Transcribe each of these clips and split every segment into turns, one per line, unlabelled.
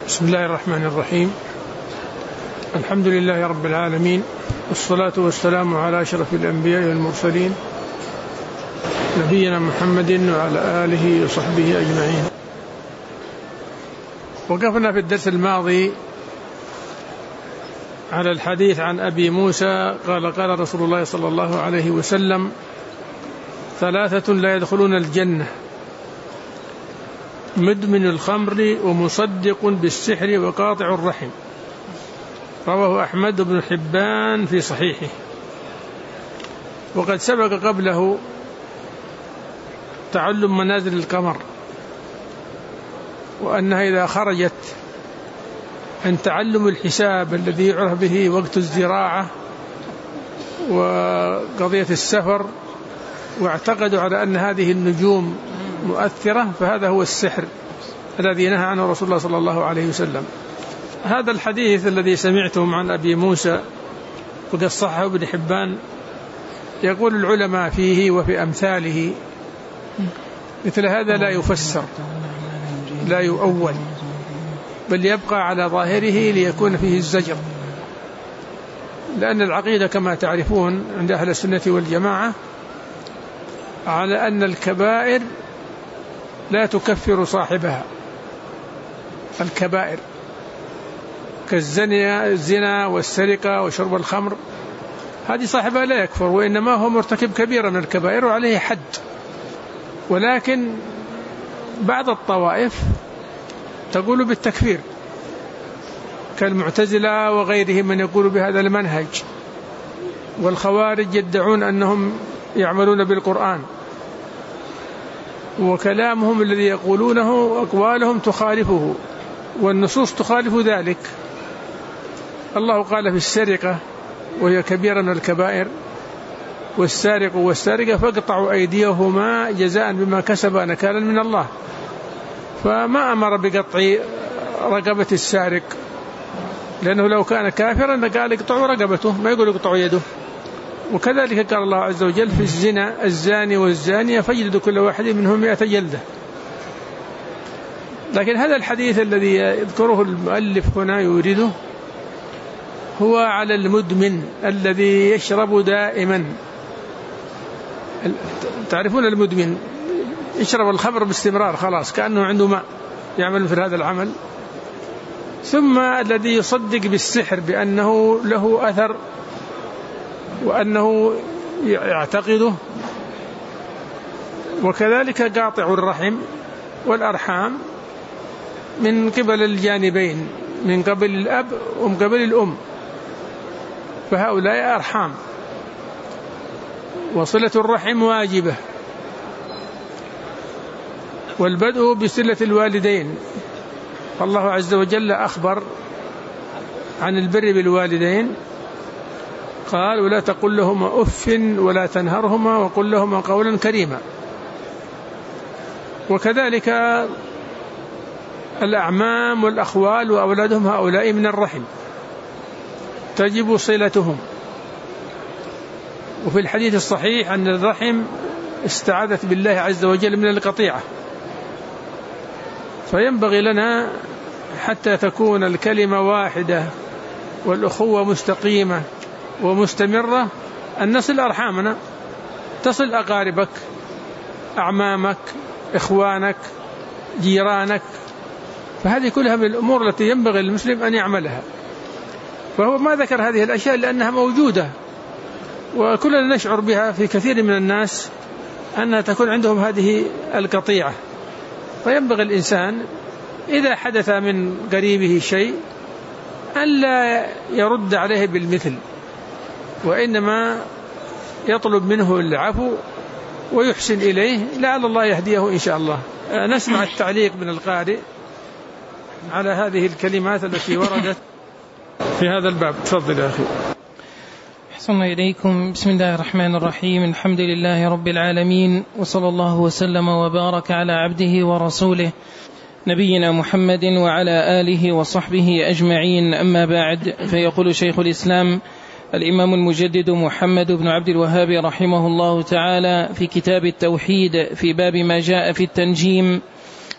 بسم الله الرحمن الرحيم. الحمد لله رب العالمين، والصلاة والسلام على أشرف الأنبياء والمرسلين نبينا محمد وعلى آله وصحبه أجمعين. وقفنا في الدرس الماضي على الحديث عن أبي موسى قال رسول الله صلى الله عليه وسلم: ثلاثة لا يدخلون الجنة: مدمن الخمر ومصدق بالسحر وقاطع الرحم. رواه أحمد بن حبان في صحيحه. وقد سبق قبله تعلم منازل القمر، وأنها إذا خرجت عن تعلم الحساب الذي يعرف به وقت الزراعة وقضية السفر، واعتقدوا على أن هذه النجوم مؤثرة، فهذا هو السحر الذي نهى عنه رسول الله صلى الله عليه وسلم. هذا الحديث الذي سمعتم عن أبي موسى وقد صححه ابن حبان، يقول العلماء فيه وفي أمثاله: مثل هذا لا يفسر، لا يؤول، بل يبقى على ظاهره ليكون فيه الزجر، لأن العقيدة كما تعرفون عند أهل السنة والجماعة على أن الكبائر لا تكفر صاحبها. الكبائر كالزنا والسرقة وشرب الخمر، هذه صاحبها لا يكفر، وإنما هو مرتكب كبيرة من الكبائر وعليه حد. ولكن بعض الطوائف تقول بالتكفير، كالمعتزلة وغيرهم من يقول بهذا المنهج، والخوارج يدعون أنهم يعملون بالقرآن، وكلامهم الذي يقولونه أقوالهم تخالفه، والنصوص تخالف ذلك. الله قال في السرقة وهي كبيرة من الكبائر: والسارق والسارقة فاقطعوا أيديهما جزاء بما كسبا نكالا من الله. فما أمر بقطع رقبة السارق، لأنه لو كان كافرا قال اقطعوا رقبته، ما يقول اقطعوا يده. وكذلك قال الله عز وجل في الزنا: الزاني والزانية فاجلدوا كل واحد منهم 100 جلدة. لكن هذا الحديث الذي يذكره المؤلف هنا يورده هو على المدمن الذي يشرب دائما. تعرفون المدمن يشرب الخمر باستمرار، خلاص كأنه عنده ماء يعمل مثل هذا العمل. ثم الذي يصدق بالسحر بأنه له أثر وأنه يعتقده. وكذلك قاطع الرحم والأرحام من قبل الجانبين، من قبل الأب ومن قبل الأم، فهؤلاء أرحام، وصلة الرحم واجبة. والبدء بصلة الوالدين، فالله عز وجل أخبر عن البر بالوالدين، قال: ولا تقل لهما أف ولا تنهرهما وقل لهما قولا كريما. وكذلك الأعمام والأخوال وأولادهم، هؤلاء من الرحم تجب صلتهم. وفي الحديث الصحيح أن الرحم استعاذت بالله عز وجل من القطيعة. فينبغي لنا حتى تكون الكلمة واحدة والأخوة مستقيمة ومستمرة أن نصل أرحامنا، تصل أقاربك، أعمامك، إخوانك، جيرانك. فهذه كلها من الأمور التي ينبغي للمسلم أن يعملها. فهو ما ذكر هذه الأشياء لأنها موجودة وكلنا نشعر بها في كثير من الناس، أنها تكون عندهم هذه القطيعة. فينبغي الإنسان إذا حدث من قريبه شيء أن لا يرد عليه بالمثل، وإنما يطلب منه العفو ويحسن إليه، لعل الله يهديه إن شاء الله. نسمع التعليق من القارئ على هذه الكلمات التي وردت في هذا الباب. تفضل يا أخي.
أحسن إليكم. بسم الله الرحمن الرحيم. الحمد لله رب العالمين، وصلى الله وسلم وبارك على عبده ورسوله نبينا محمد وعلى آله وصحبه أجمعين. أما بعد، فيقول شيخ الإسلام الإمام المجدد محمد بن عبد الوهاب رحمه الله تعالى في كتاب التوحيد في باب ما جاء في التنجيم: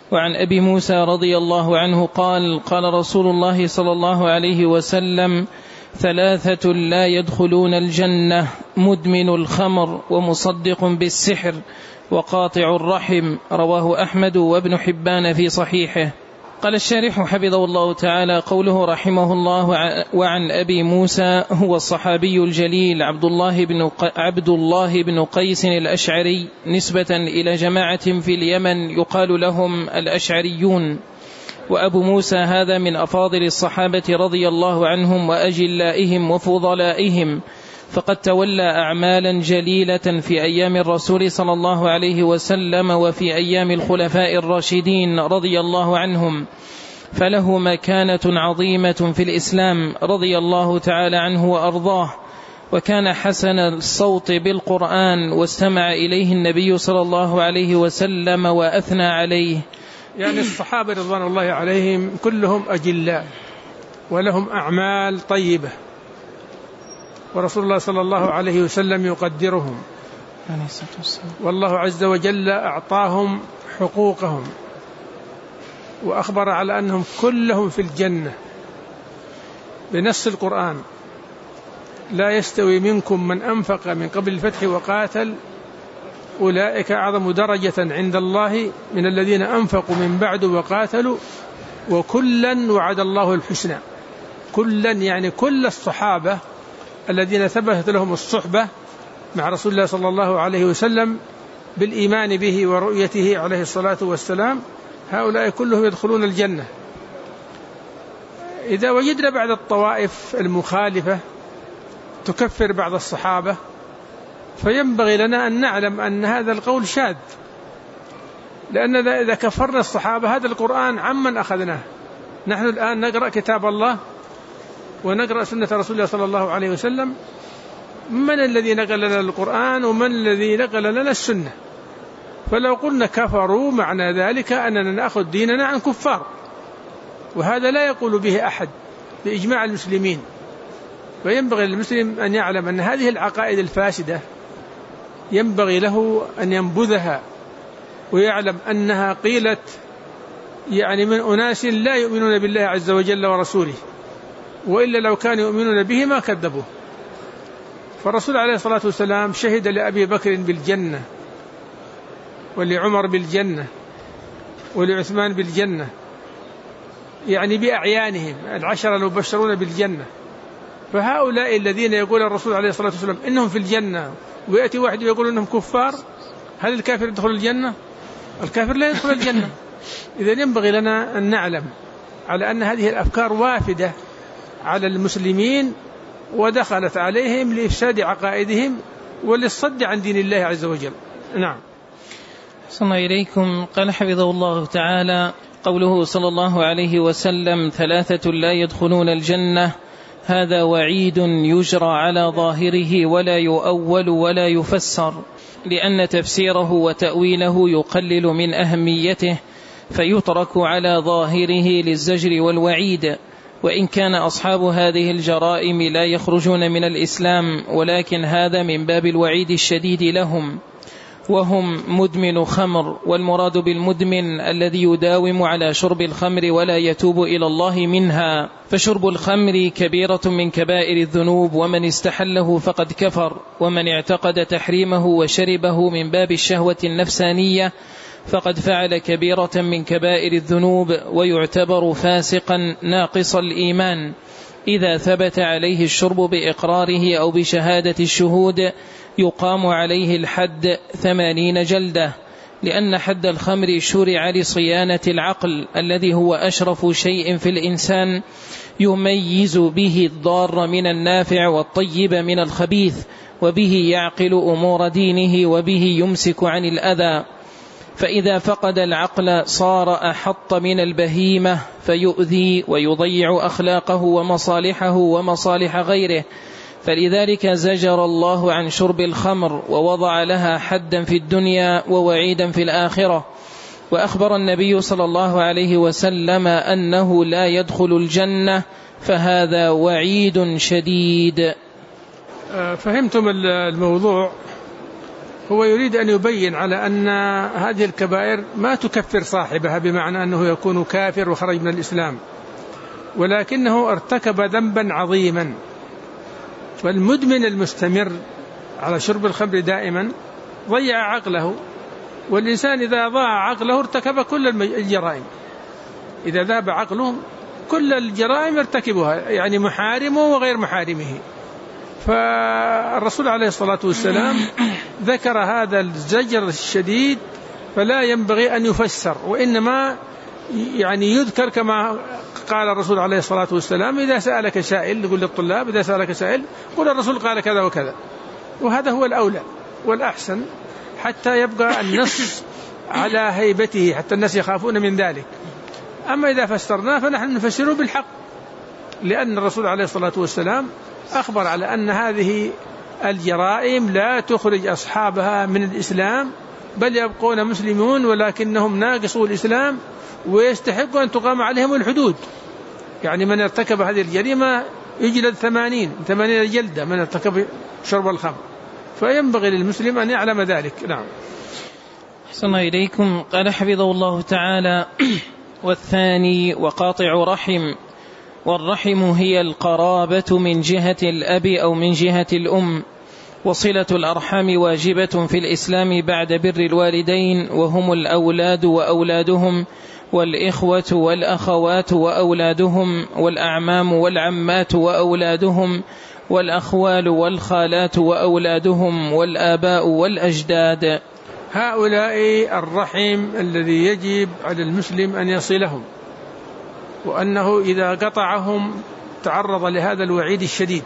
وعن أبي موسى رضي الله عنه قال: قال رسول الله صلى الله عليه وسلم: 3 لا يدخلون الجنة: مدمن الخمر، ومصدق بالسحر، وقاطع الرحم. رواه أحمد وابن حبان في صحيحه. قال الشارح حفظه الله تعالى: قوله رحمه الله وعن أبي موسى هو الصحابي الجليل عبد الله بن قيس الأشعري، نسبة إلى جماعة في اليمن يقال لهم الأشعريون. وأبو موسى هذا من أفاضل الصحابة رضي الله عنهم وأجلائهم وفضلائهم، فقد تولى أعمالا جليلة في أيام الرسول صلى الله عليه وسلم وفي أيام الخلفاء الراشدين رضي الله عنهم، فله مكانة عظيمة في الإسلام رضي الله تعالى عنه وأرضاه. وكان حسن الصوت بالقرآن، واستمع إليه النبي صلى الله عليه وسلم وأثنى عليه.
يعني الصحابة رضوان الله عليهم كلهم أجلاء ولهم أعمال طيبة، ورسول الله صلى الله عليه وسلم يقدرهم، والله عز وجل أعطاهم حقوقهم، وأخبر على أنهم كلهم في الجنة بنص القرآن: لا يستوي منكم من أنفق من قبل الفتح وقاتل أولئك أعظم درجة عند الله من الذين أنفقوا من بعد وقاتلوا وكلا وعد الله الحسنى. كلا يعني كل الصحابة الذين ثبتت لهم الصحبة مع رسول الله صلى الله عليه وسلم بالإيمان به ورؤيته عليه الصلاة والسلام، هؤلاء كلهم يدخلون الجنة. إذا وجدنا بعض الطوائف المخالفة تكفر بعض الصحابة، فينبغي لنا أن نعلم أن هذا القول شاذ، لأن إذا كفرنا الصحابة هذا القرآن عمن أخذناه. نحن الآن نقرأ كتاب الله ونقرأ سنة رسول الله صلى الله عليه وسلم، من الذي نقل لنا القرآن ومن الذي نقل لنا السنة؟ فلو قلنا كفروا معنى ذلك أننا نأخذ ديننا عن كفار، وهذا لا يقول به أحد بإجماع المسلمين. وينبغي للمسلم أن يعلم أن هذه العقائد الفاسدة ينبغي له أن ينبذها، ويعلم أنها قيلت يعني من أناس لا يؤمنون بالله عز وجل ورسوله، وإلا لو كانوا يؤمنون به ما كذبوه. فالرسول عليه الصلاة والسلام شهد لأبي بكر بالجنة، ولعمر بالجنة، ولعثمان بالجنة، يعني بأعيانهم 10 المبشرون بالجنة. فهؤلاء الذين يقول الرسول عليه الصلاة والسلام إنهم في الجنة، ويأتي واحد يقول إنهم كفار، هل الكافر يدخل الجنة؟ الكافر لا يدخل الجنة. إذا ينبغي لنا أن نعلم على أن هذه الأفكار وافدة على المسلمين، ودخلت عليهم لإفساد عقائدهم وللصد عن دين الله عز وجل. نعم.
صلى الله إليكم. قال حفظه الله تعالى: قوله صلى الله عليه وسلم: 3 لا يدخلون الجنة، هذا وعيد يجرى على ظاهره ولا يؤول ولا يفسر، لأن تفسيره وتأويله يقلل من أهميته، فيترك على ظاهره للزجر والوعيد. وإن كان أصحاب هذه الجرائم لا يخرجون من الإسلام، ولكن هذا من باب الوعيد الشديد لهم. وهم مدمن خمر، والمراد بالمدمن الذي يداوم على شرب الخمر ولا يتوب إلى الله منها، فشرب الخمر كبيرة من كبائر الذنوب، ومن استحله فقد كفر، ومن اعتقد تحريمه وشربه من باب الشهوة النفسانية فقد فعل كبيرة من كبائر الذنوب، ويعتبر فاسقا ناقص الإيمان إذا ثبت عليه الشرب بإقراره أو بشهادة الشهود، يقام عليه الحد 80 جلدة، لأن حد الخمر شرع لصيانة العقل الذي هو أشرف شيء في الإنسان، يميز به الضار من النافع والطيب من الخبيث، وبه يعقل أمور دينه، وبه يمسك عن الأذى. فإذا فقد العقل صار أحط من البهيمة، فيؤذي ويضيع أخلاقه ومصالحه ومصالح غيره. فلذلك زجر الله عن شرب الخمر، ووضع لها حدا في الدنيا ووعيدا في الآخرة. وأخبر النبي صلى الله عليه وسلم أنه لا يدخل الجنة، فهذا وعيد شديد.
فهمتم الموضوع؟ هو يريد أن يبين على أن هذه الكبائر ما تكفر صاحبها بمعنى أنه يكون كافر وخرج من الإسلام، ولكنه ارتكب ذنبا عظيما. فالمدمن المستمر على شرب الخمر دائما ضيع عقله، والإنسان إذا ضاع عقله ارتكب كل الجرائم. إذا ذاب عقله كل الجرائم ارتكبها، يعني محارمه وغير محارمه. فالرسول عليه الصلاة والسلام ذكر هذا الزجر الشديد، فلا ينبغي أن يفسر، وإنما يعني يذكر كما قال الرسول عليه الصلاة والسلام: إذا سألك سائل، يقول للطلاب: إذا سألك سائل قل الرسول قال كذا وكذا. وهذا هو الأولى والأحسن، حتى يبقى النص على هيبته، حتى الناس يخافون من ذلك. أما إذا فسرناه فنحن نفسره بالحق، لأن الرسول عليه الصلاة والسلام أخبر على أن هذه الجرائم لا تخرج أصحابها من الإسلام، بل يبقون مسلمون ولكنهم ناقصوا الإسلام ويستحقوا أن تقام عليهم الحدود. يعني من ارتكب هذه الجريمة يجلد 80 جلدة من ارتكب شرب الخمر، فينبغي للمسلم أن يعلم ذلك. نعم.
أحسن إليكم. قال حفظه الله تعالى: والثاني وقاطع رحم. والرحم هي القرابة من جهة الأب أو من جهة الأم، وصلة الأرحام واجبة في الإسلام بعد بر الوالدين، وهم الأولاد وأولادهم، والإخوة والأخوات وأولادهم، والأعمام والعمات وأولادهم، والأخوال والخالات وأولادهم، والآباء والأجداد.
هؤلاء الرحم الذي يجب على المسلم أن يصلهم، وأنه إذا قطعهم تعرض لهذا الوعيد الشديد.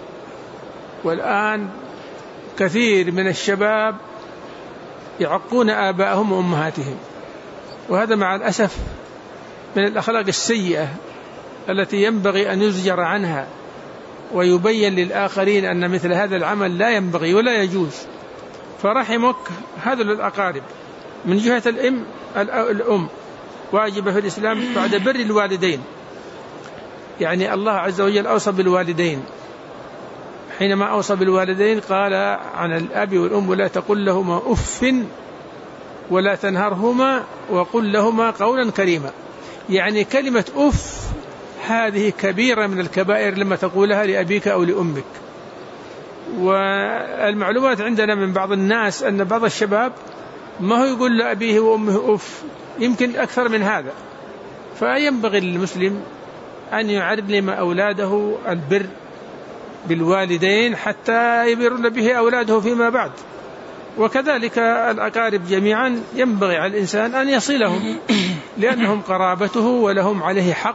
والآن كثير من الشباب يعقون آباءهم وأمهاتهم، وهذا مع الأسف من الأخلاق السيئة التي ينبغي أن يزجر عنها، ويبين للآخرين أن مثل هذا العمل لا ينبغي ولا يجوز. فرحمك هذا الأقارب من جهة الأم واجبة في الإسلام بعد بر الوالدين. يعني الله عز وجل أوصى بالوالدين، حينما أوصى بالوالدين قال عن الأب والأم: ولا تقل لهما أف ولا تنهرهما وقل لهما قولا كريما. يعني كلمة أف هذه كبيرة من الكبائر لما تقولها لأبيك أو لأمك. والمعلومات عندنا من بعض الناس أن بعض الشباب ما هو يقول لأبيه وأمه أف، يمكن أكثر من هذا. فينبغي للمسلم أن يعلم أولاده البر بالوالدين حتى يبرون به أولاده فيما بعد. وكذلك الأقارب جميعا ينبغي على الإنسان أن يصلهم، لأنهم قرابته ولهم عليه حق.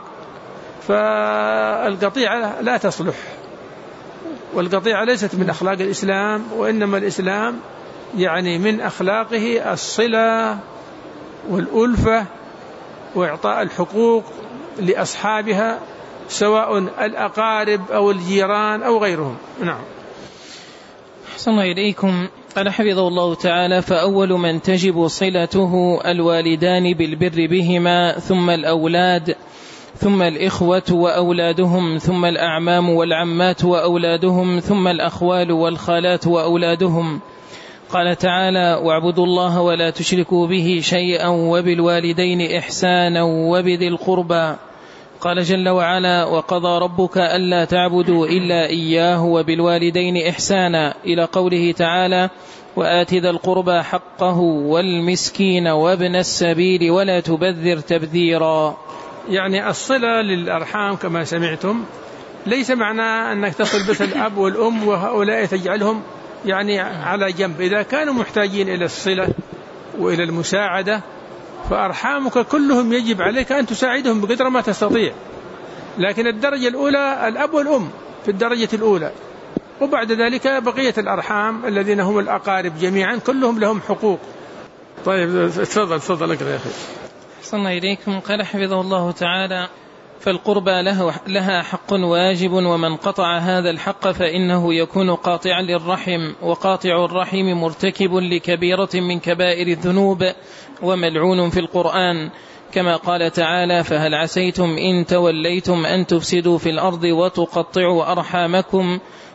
فالقطيعة لا تصلح، والقطيعة ليست من أخلاق الإسلام، وإنما الإسلام يعني من أخلاقه الصلة والألفة وإعطاء الحقوق لأصحابها، سواء الأقارب أو الجيران أو غيرهم. نعم.
أحسن إليكم. قال حفظه الله تعالى: فأول من تجب صلته الوالدان بالبر بهما، ثم الأولاد، ثم الإخوة وأولادهم، ثم الأعمام والعمات وأولادهم، ثم الأخوال والخالات وأولادهم. قال تعالى: واعبدوا الله ولا تشركوا به شيئا وبالوالدين إحسانا وبذي القربى. قال جل وعلا: وقضى ربك ألا تعبدوا إلا إياه وبالوالدين إحسانا، إلى قوله تعالى: وآت ذا القربى حقه والمسكين وابن السبيل ولا تبذر تبذيرا.
يعني الصلة للأرحام كما سمعتم ليس معناه أنك تصل بس الأب والأم وهؤلاء تجعلهم يعني على جنب. إذا كانوا محتاجين إلى الصلة وإلى المساعدة فأرحامك كلهم يجب عليك أن تساعدهم بقدر ما تستطيع. لكن الدرجة الأولى الأب والأم في الدرجة الأولى، وبعد ذلك بقية الأرحام الذين هم الأقارب جميعا كلهم لهم حقوق. طيب تفضل لك يا أخي.
أحسن إليكم. قال حفظه الله تعالى: فالقربى لها حق واجب، ومن قطع هذا الحق فإنه يكون قاطعا للرحم، وقاطع الرحم مرتكب لكبيرة من كبائر الذنوب وملعون في القرآن، كما قال تعالى: فهل عسيتم إن توليتم أن تفسدوا في الأرض وتقطعوا أرحامكم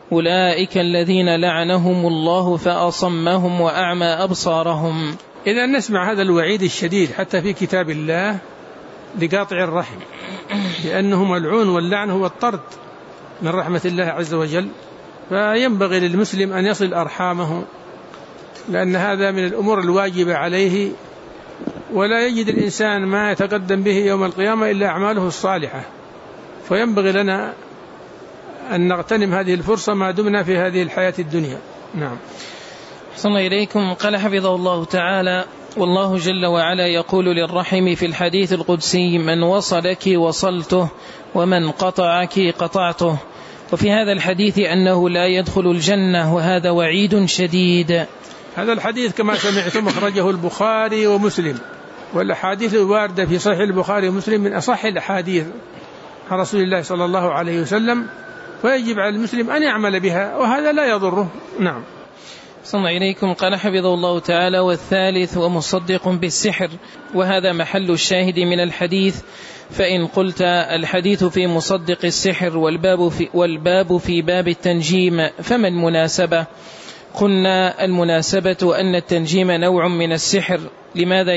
أولئك الذين لعنهم الله فأصمهم وأعمى أبصارهم.
إذا نسمع هذا الوعيد الشديد حتى في كتاب الله لقاطع الرحم، لأنه ملعون، واللعن هو الطرد من رحمة الله عز وجل. فينبغي للمسلم أن يصل أرحامه، لأن هذا من الأمور الواجبة عليه، ولا يجد الإنسان ما يتقدم به يوم القيامة إلا أعماله الصالحة. فينبغي لنا أن نغتنم هذه الفرصة ما دمنا في هذه الحياة الدنيا. نعم.
أحسن إليكم. قال حفظه الله تعالى: والله جل وعلا يقول للرحم في الحديث القدسي: من وصلك وصلته ومن قطعك قطعته. وفي هذا الحديث أنه لا يدخل الجنة، وهذا وعيد شديد.
هذا الحديث كما سمعتم أخرجه البخاري ومسلم، والأحاديث الواردة في صحيح البخاري ومسلم من أصح الأحاديث عن رسول الله صلى الله عليه وسلم، فيجب على المسلم أن يعمل بها، وهذا لا يضره. نعم.
صلى إليكم. قال حفظه الله تعالى: والثالث ومصدق بالسحر. وهذا محل الشاهد من الحديث. فإن قلت الحديث في مصدق السحر والباب في باب التنجيم، فما المناسبة؟ قلنا المناسبة أن التنجيم نوع من السحر. لما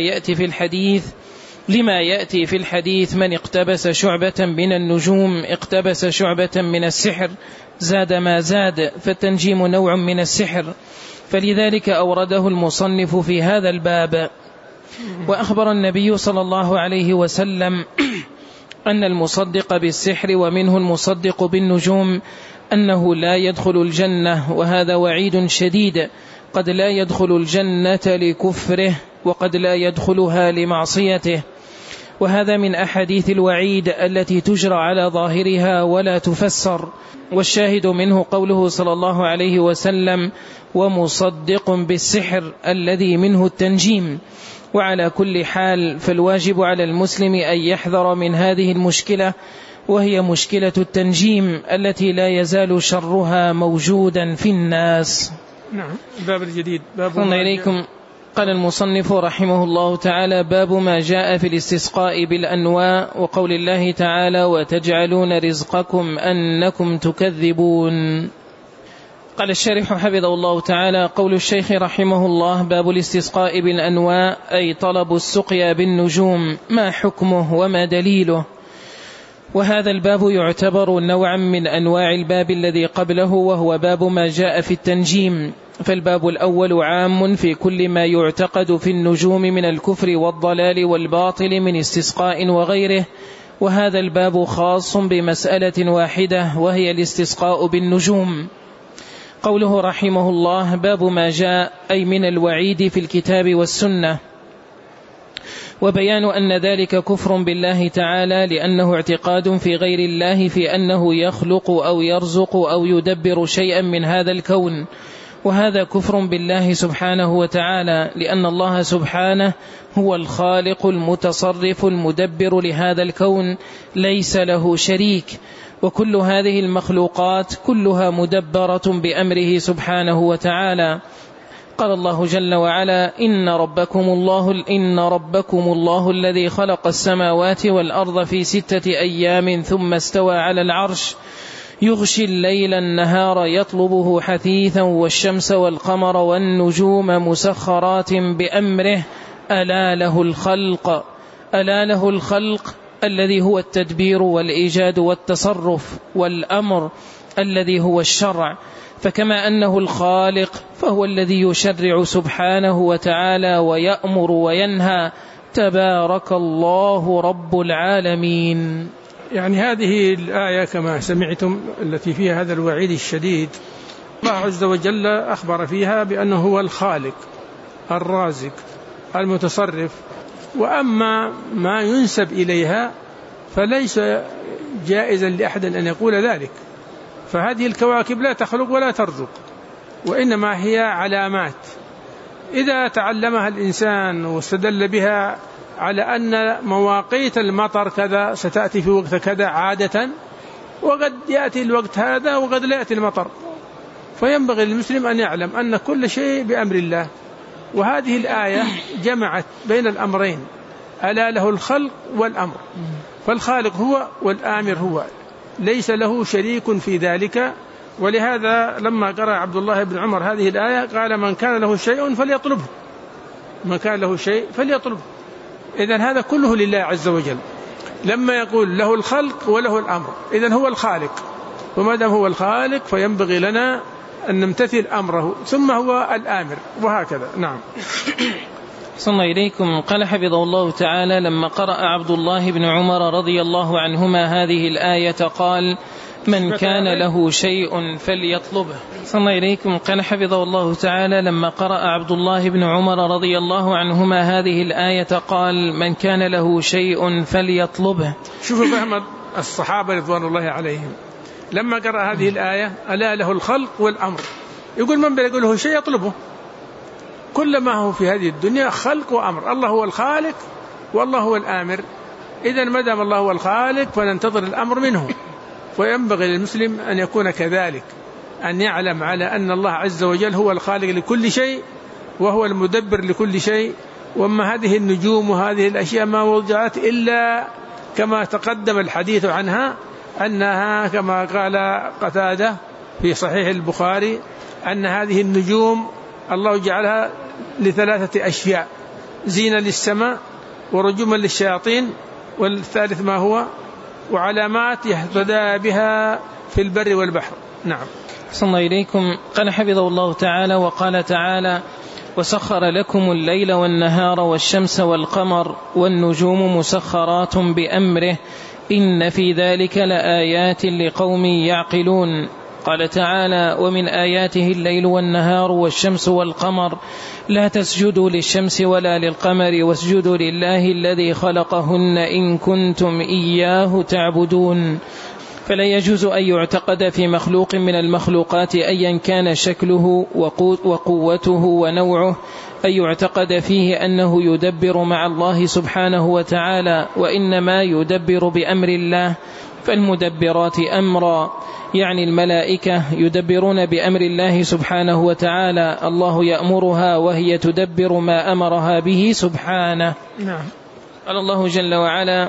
يأتي في الحديث: من اقتبس شعبة من النجوم اقتبس شعبة من السحر، زاد ما زاد، فالتنجيم نوع من السحر، فلذلك أورده المصنف في هذا الباب. وأخبر النبي صلى الله عليه وسلم أن المصدق بالسحر ومنه المصدق بالنجوم أنه لا يدخل الجنة، وهذا وعيد شديد. قد لا يدخل الجنة لكفره، وقد لا يدخلها لمعصيته. وهذا من أحاديث الوعيد التي تجرى على ظاهرها ولا تفسر. والشاهد منه قوله صلى الله عليه وسلم: ومصدق بالسحر، الذي منه التنجيم. وعلى كل حال فالواجب على المسلم أن يحذر من هذه المشكلة، وهي مشكلة التنجيم التي لا يزال شرها موجودا في الناس.
نعم. الباب الجديد باب
إليكم. قال المصنف رحمه الله تعالى: باب ما جاء في الاستسقاء بالأنواء، وقول الله تعالى: وتجعلون رزقكم أنكم تكذبون. قال الشارح حفظه الله تعالى: قول الشيخ رحمه الله: باب الاستسقاء بالأنواء، أي طلب السقيا بالنجوم، ما حكمه وما دليله؟ وهذا الباب يعتبر نوعا من أنواع الباب الذي قبله، وهو باب ما جاء في التنجيم. فالباب الأول عام في كل ما يعتقد في النجوم من الكفر والضلال والباطل من استسقاء وغيره، وهذا الباب خاص بمسألة واحدة، وهي الاستسقاء بالنجوم. قوله رحمه الله: باب ما جاء، أي من الوعيد في الكتاب والسنة، وبيان أن ذلك كفر بالله تعالى، لأنه اعتقاد في غير الله في أنه يخلق أو يرزق أو يدبر شيئا من هذا الكون، وهذا كفر بالله سبحانه وتعالى، لأن الله سبحانه هو الخالق المتصرف المدبر لهذا الكون، ليس له شريك. وكل هذه المخلوقات كلها مدبرة بأمره سبحانه وتعالى. قال الله جل وعلا: إن ربكم الله الذي خلق السماوات والأرض في 6 أيام ثم استوى على العرش يغشي الليل النهار يطلبه حثيثا والشمس والقمر والنجوم مسخرات بأمره ألا له الخلق الذي هو التدبير والإيجاد والتصرف، والأمر الذي هو الشرع. فكما أنه الخالق فهو الذي يشرع سبحانه وتعالى ويأمر وينهى. تبارك الله رب العالمين.
يعني هذه الآية كما سمعتم التي فيها هذا الوعيد الشديد، الله عز وجل أخبر فيها بأنه هو الخالق الرازق المتصرف، وأما ما ينسب إليها فليس جائزا لأحد أن يقول ذلك. فهذه الكواكب لا تخلق ولا ترزق، وإنما هي علامات إذا تعلمها الإنسان واستدل بها على أن مواقيت المطر كذا ستأتي في وقت كذا عادة، وقد يأتي الوقت هذا وقد لا يأتي المطر، فينبغي للمسلم أن يعلم أن كل شيء بأمر الله. وهذه الآية جمعت بين الأمرين: ألا له الخلق والأمر، فالخالق هو والآمر هو، ليس له شريك في ذلك ولهذا لما قرأ عبد الله بن عمر هذه الآية قال من كان له شيء فليطلبه، من كان له شيء فليطلبه. إذن هذا كله لله عز وجل. لما يقول له الخلق وله الأمر، إذن هو الخالق، وما دام هو الخالق فينبغي لنا أن نمتثل أمره، ثم هو الآمر، وهكذا. نعم.
صلى إليكم. قال حفظه الله تعالى لما قرأ عبد الله بن عمر رضي الله عنهما هذه الآية قال من كان له شيء فليطلبه. صلى إليكم. قال حفظه الله تعالى لما قرأ عبد الله بن عمر رضي الله عنهما هذه الآية قال من كان له شيء فليطلبه.
شوفوا فهم الصحابة رضوان الله عليهم لما قرأ هذه الآية ألا له الخلق والأمر، يقول من بيقول له شيء يطلبه. كل ما هو في هذه الدنيا خلق وأمر، الله هو الخالق والله هو الآمر. إذن ما دام الله هو الخالق فننتظر الأمر منه، وينبغي للمسلم أن يكون كذلك، أن يعلم على أن الله عز وجل هو الخالق لكل شيء وهو المدبر لكل شيء. وما هذه النجوم وهذه الأشياء ما وضعت إلا كما تقدم الحديث عنها، أنها كما قال قتادة في صحيح البخاري أن هذه النجوم الله جعلها لثلاثة أشياء: زينة للسماء، ورجوما للشياطين، والثالث ما هو؟ وعلامات يهتدى بها في البر والبحر. نعم.
صلى إليكم. قال حفظه الله تعالى وقال تعالى وسخر لكم الليل والنهار والشمس والقمر والنجوم مسخرات بأمره إن في ذلك لآيات لقوم يعقلون. قال تعالى ومن آياته الليل والنهار والشمس والقمر لا تسجدوا للشمس ولا للقمر واسجدوا لله الذي خلقهن إن كنتم إياه تعبدون. فلا يجوز أن يعتقد في مخلوق من المخلوقات أيا كان شكله وقوته ونوعه أن يعتقد فيه أنه يدبر مع الله سبحانه وتعالى، وإنما يدبر بأمر الله. فالمدبرات أمرا يعني الملائكة يدبرون بأمر الله سبحانه وتعالى، الله يأمرها وهي تدبر ما أمرها به سبحانه.
نعم.
قال الله جل وعلا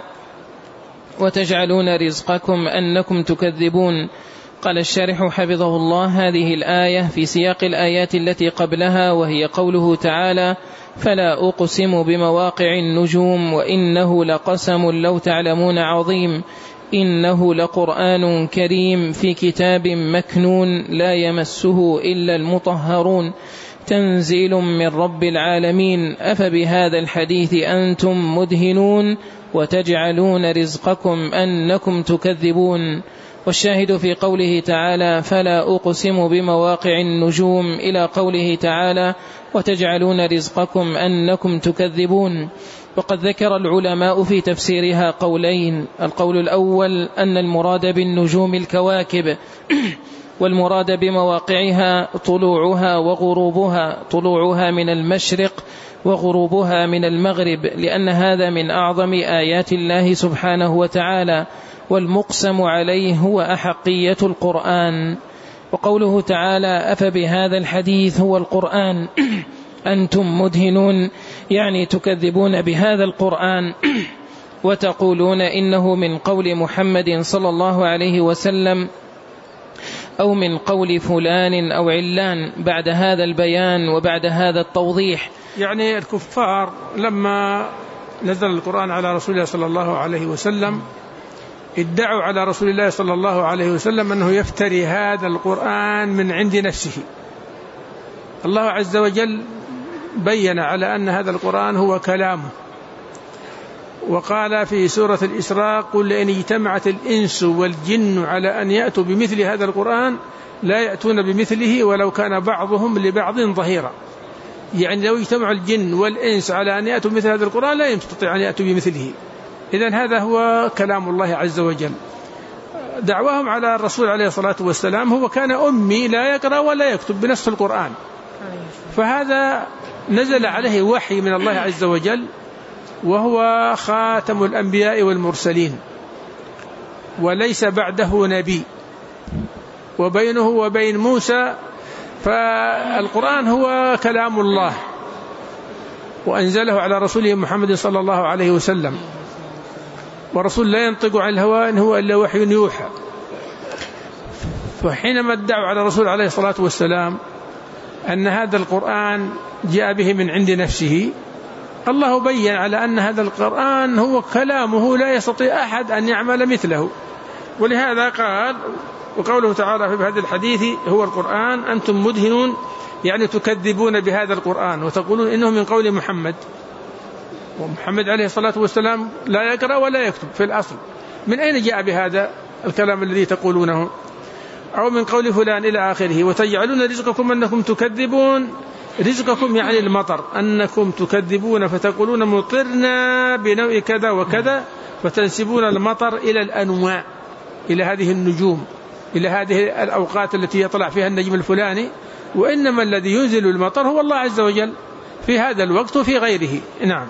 وتجعلون رزقكم أنكم تكذبون. قال الشارح حفظه الله هذه الآية في سياق الآيات التي قبلها، وهي قوله تعالى فلا أقسم بمواقع النجوم وإنه لقسم لو تعلمون عظيم إنه لقرآن كريم في كتاب مكنون لا يمسه إلا المطهرون تنزيل من رب العالمين أفبهذا الحديث أنتم مدهنون وتجعلون رزقكم أنكم تكذبون. والشاهد في قوله تعالى فلا أقسم بمواقع النجوم إلى قوله تعالى وتجعلون رزقكم أنكم تكذبون. وقد ذكر العلماء في تفسيرها قولين: القول الأول أن المراد بالنجوم الكواكب، والمراد بمواقعها طلوعها وغروبها، طلوعها من المشرق وغروبها من المغرب، لأن هذا من أعظم آيات الله سبحانه وتعالى، والمقسم عليه هو أحقية القرآن. وقوله تعالى أفبهذا الحديث هو القرآن أنتم مدهنون، يعني تكذبون بهذا القرآن وتقولون إنه من قول محمد صلى الله عليه وسلم أو من قول فلان أو علان. بعد هذا البيان وبعد هذا التوضيح،
يعني الكفار لما نزل القرآن على رسول الله صلى الله عليه وسلم ادعوا على رسول الله صلى الله عليه وسلم أنه يفتري هذا القرآن من عند نفسه. الله عز وجل بين على أن هذا القرآن هو كلامه، وقال في سورة الإسراء قل لئن اجتمعت الإنس والجن على أن يأتوا بمثل هذا القرآن لا يأتون بمثله ولو كان بعضهم لبعض ظهيرا. يعني لو اجتمع الجن والإنس على أن يأتوا بمثل هذا القرآن لا يستطيع أن يأتوا بمثله. إذن هذا هو كلام الله عز وجل. دعواهم على الرسول عليه الصلاة والسلام هو كان أمي لا يقرأ ولا يكتب بنص القرآن، فهذا نزل عليه وحي من الله عز وجل، وهو خاتم الأنبياء والمرسلين وليس بعده نبي، وبينه وبين موسى فالقرآن هو كلام الله، وأنزله على رسوله محمد صلى الله عليه وسلم، ورسول لا ينطق عن الهوى إن هو إلا وحي يوحى. فحينما ادعوا على الرسول عليه الصلاة والسلام أن هذا القرآن جاء به من عند نفسه، الله بين على أن هذا القرآن هو كلامه لا يستطيع أحد أن يعمل مثله. ولهذا قال، وقوله تعالى في هذا الحديث هو القرآن أنتم مدهنون، يعني تكذبون بهذا القرآن وتقولون إنه من قول محمد، ومحمد عليه الصلاة والسلام لا يقرأ ولا يكتب في الأصل، من أين جاء بهذا الكلام الذي تقولونه؟ أو من قول فلان إلى آخره. وتجعلون رزقكم أنكم تكذبون، رزقكم يعني المطر، أنكم تكذبون فتقولون مطرنا بنوع كذا وكذا، فتنسبون المطر إلى الأنواع، إلى هذه النجوم، إلى هذه الأوقات التي يطلع فيها النجم الفلاني، وإنما الذي ينزل المطر هو الله عز وجل في هذا الوقت وفي غيره. نعم.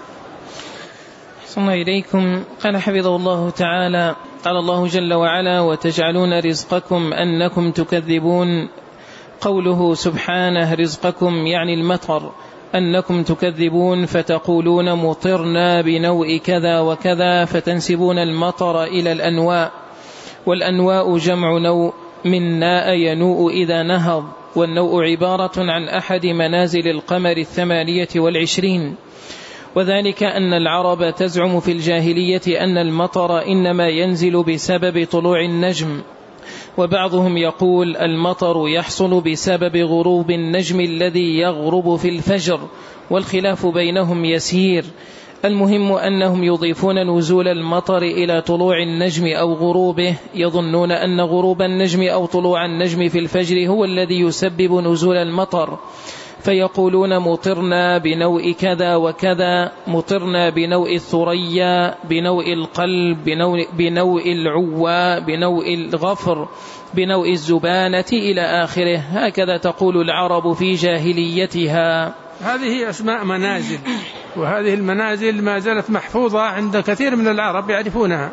صلى الله إليكم. قال حفظه الله تعالى: قال الله جل وعلا: وتجعلون رزقكم أنكم تكذبون. قوله سبحانه رزقكم يعني المطر، أنكم تكذبون فتقولون مطرنا بنوء كذا وكذا، فتنسبون المطر إلى الأنواء، والأنواء جمع نوء من ناء ينوء إذا نهض، والنوء عبارة عن أحد منازل القمر 28، وذلك أن العرب تزعم في الجاهلية أن المطر إنما ينزل بسبب طلوع النجم، وبعضهم يقول المطر يحصل بسبب غروب النجم الذي يغرب في الفجر، والخلاف بينهم يسير. المهم أنهم يضيفون نزول المطر إلى طلوع النجم أو غروبه، يظنون أن غروب النجم أو طلوع النجم في الفجر هو الذي يسبب نزول المطر، فيقولون مطرنا بنوء كذا وكذا، مطرنا بنوء الثريا، بنوء القلب، بنوء العوى، بنوء الغفر، بنوء الزبانة إلى آخره. هكذا تقول العرب في جاهليتها.
هذه أسماء منازل، وهذه المنازل ما زالت محفوظة عند كثير من العرب يعرفونها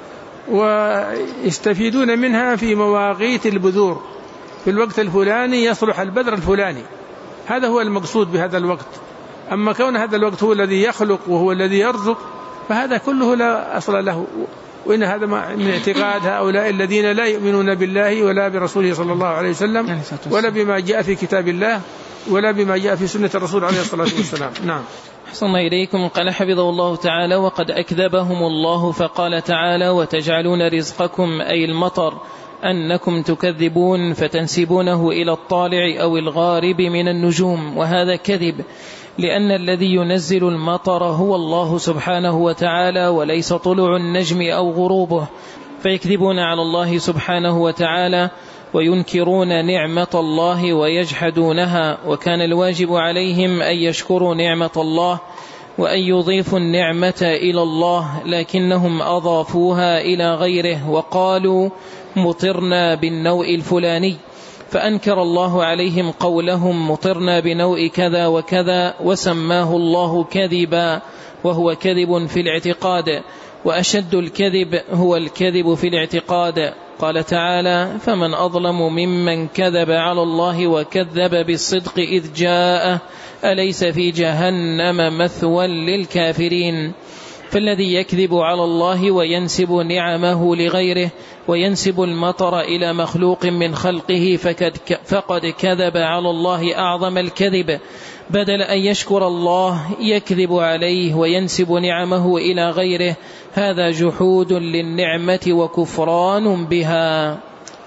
ويستفيدون منها في مواقيت البذور، في الوقت الفلاني يصلح البذر الفلاني، هذا هو المقصود بهذا الوقت. أما كون هذا الوقت هو الذي يخلق وهو الذي يرزق فهذا كله لا أصل له، وإن هذا من اعتقاد هؤلاء الذين لا يؤمنون بالله ولا برسوله صلى الله عليه وسلم، ولا بما جاء في كتاب الله، ولا بما جاء في سنة الرسول عليه الصلاة والسلام. نعم.
أحسن الله إليكم. قال حفظه الله تعالى: وقد أكذبهم الله فقال تعالى: وتجعلون رزقكم أي المطر أنكم تكذبون، فتنسبونه إلى الطالع أو الغارب من النجوم، وهذا كذب، لأن الذي ينزل المطر هو الله سبحانه وتعالى، وليس طلوع النجم أو غروبه، فيكذبون على الله سبحانه وتعالى وينكرون نعمة الله ويجحدونها. وكان الواجب عليهم أن يشكروا نعمة الله وأن يضيفوا النعمة إلى الله، لكنهم أضافوها إلى غيره وقالوا مطرنا بالنوء الفلاني، فأنكر الله عليهم قولهم مطرنا بنوء كذا وكذا، وسماه الله كذبا، وهو كذب في الاعتقاد، وأشد الكذب هو الكذب في الاعتقاد. قال تعالى: فمن أظلم ممن كذب على الله وكذب بالصدق إذ جاءه أليس في جهنم مثوى للكافرين. فالذي يكذب على الله وينسب نعمه لغيره وينسب المطر إلى مخلوق من خلقه فقد كذب على الله أعظم الكذب، بدل أن يشكر الله يكذب عليه وينسب نعمه إلى غيره، هذا جحود للنعمة وكفران بها.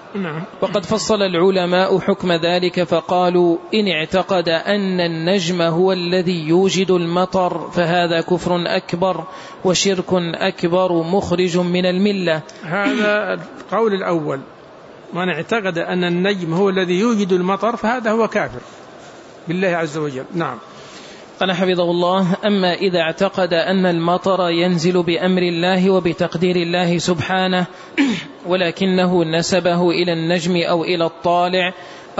وقد فصل العلماء حكم ذلك فقالوا: إن اعتقد أن النجم هو الذي يوجد المطر فهذا كفر أكبر وشرك أكبر مخرج من الملة.
هذا القول الأول، من اعتقد أن النجم هو الذي يوجد المطر فهذا هو كافر بالله عز وجل. نعم.
قال حفظه الله: أما إذا اعتقد أن المطر ينزل بأمر الله وبتقدير الله سبحانه، ولكنه نسبه إلى النجم أو إلى الطالع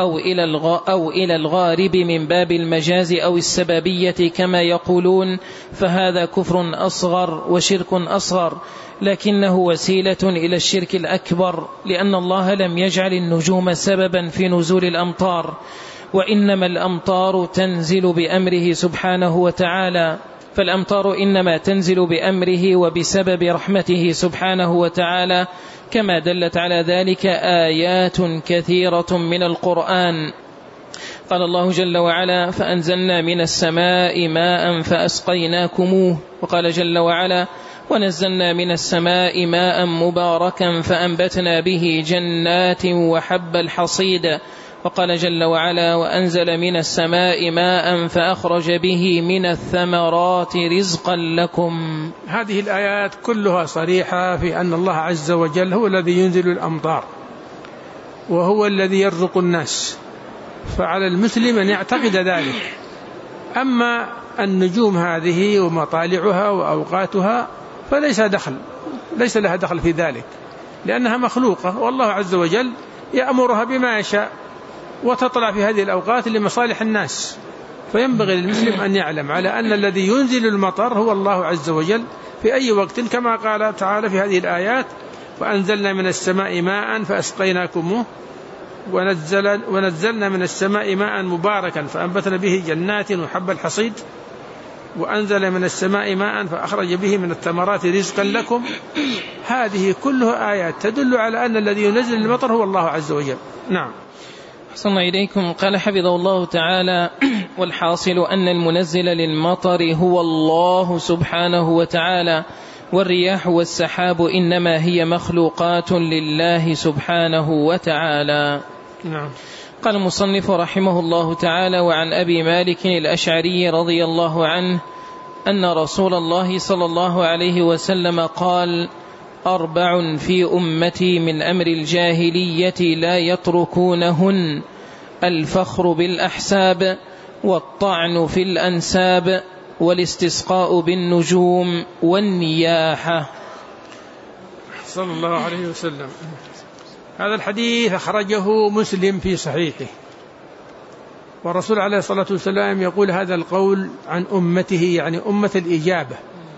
أو إلى الغارب من باب المجاز أو السببية كما يقولون، فهذا كفر أصغر وشرك أصغر، لكنه وسيلة إلى الشرك الأكبر، لأن الله لم يجعل النجوم سببا في نزول الأمطار، وإنما الأمطار تنزل بأمره سبحانه وتعالى، فالأمطار إنما تنزل بأمره وبسبب رحمته سبحانه وتعالى، كما دلت على ذلك آيات كثيرة من القرآن. قال الله جل وعلا: فأنزلنا من السماء ماء فأسقيناكموه. وقال جل وعلا: ونزلنا من السماء ماء مباركا فأنبتنا به جنات وحب الحصيد. وقال جل وعلا: وأنزل من السماء ماء فأخرج به من الثمرات رزقا لكم.
هذه الآيات كلها صريحة في أن الله عز وجل هو الذي ينزل الأمطار وهو الذي يرزق الناس، فعلى المسلم أن يعتقد ذلك. أما النجوم هذه ومطالعها وأوقاتها ليس لها دخل في ذلك، لأنها مخلوقة، والله عز وجل يأمرها بما يشاء وتطلع في هذه الأوقات لمصالح الناس. فينبغي للمسلم أن يعلم على أن الذي ينزل المطر هو الله عز وجل في أي وقت، كما قال تعالى في هذه الآيات: وأنزلنا من السماء ماء فأسقيناكموه ونزلنا من السماء ماء مباركا فأنبتنا به جنات وحب الحصيد وأنزل من السماء ماء فأخرج به من الثمرات رزقا لكم. هذه كلها آيات تدل على أن الذي ينزل المطر هو الله عز وجل. نعم.
أحسن إليكم. قال حفظه الله تعالى: والحاصل أن المنزل للمطر هو الله سبحانه وتعالى، والرياح والسحاب إنما هي مخلوقات لله سبحانه وتعالى.
نعم.
قال المصنف رحمه الله تعالى: وعن أبي مالك الأشعري رضي الله عنه أن رسول الله صلى الله عليه وسلم قال: 4 في أمتي من أمر الجاهلية لا يتركونهن: الفخر بالأحساب، والطعن في الأنساب، والاستسقاء بالنجوم، والنياحة.
صلى الله عليه وسلم. هذا الحديث أخرجه مسلم في صحيحه، والرسول عليه الصلاة والسلام يقول هذا القول عن أمته، يعني أمة الإجابة.